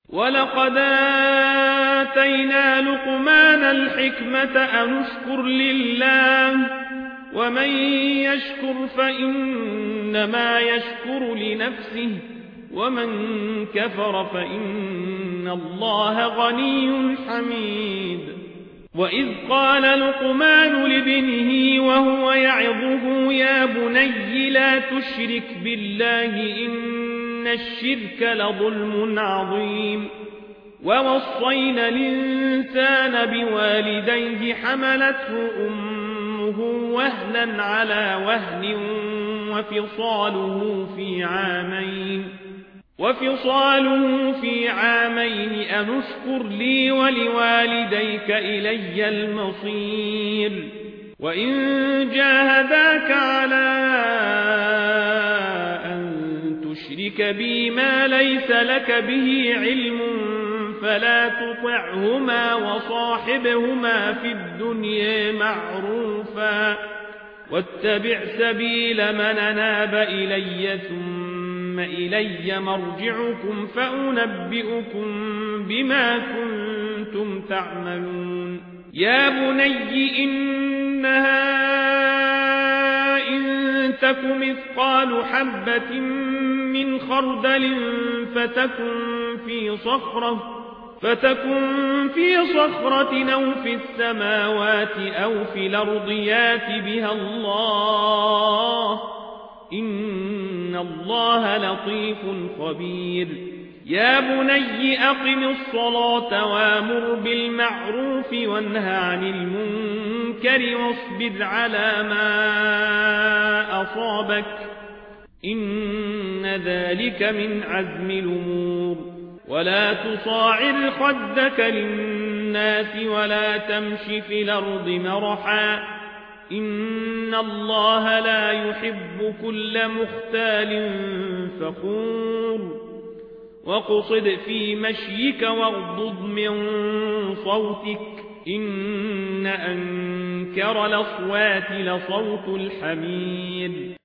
ولقد آتينا لقمان الحكمة أن اشكر لله ومن يشكر فإنما يشكر لنفسه ومن كفر فإن الله غني حميد. وإذ قال لقمان لابنه وهو يعظه يا بني لا تشرك بالله إن الشرك لظلم عظيم. ووصينا الإنسان بوالديه حملته أمه وهنا على وهن وفصاله في عامين أن اشكر لي ولوالديك إلي المصير. وإن جاهداك على أن تشرك بي ما ليس لك به علم فلا تطعهما وصاحبهما في الدنيا معروفا واتبع سبيل من أناب إلي ثم إلي مرجعكم فأنبئكم بما كنتم تعملون. يا بني إنها إن تك مثقال حبة من خردل فتكن في صخرة أو في السماوات أو في الأرض يات بها الله إن الله لطيف خبير. يا بني أقم الصلاة وامر بالمعروف وانه عن المنكر واصبر على ما أصابك إن ذلك من عزم الأمور. ولا تصاعر خدك للناس ولا تمش في الأرض مرحا إن الله لا يحب كل مختال فخور. واقصد في مشيك واغضض من صوتك إن أنكر الأصوات لصوت الحمير.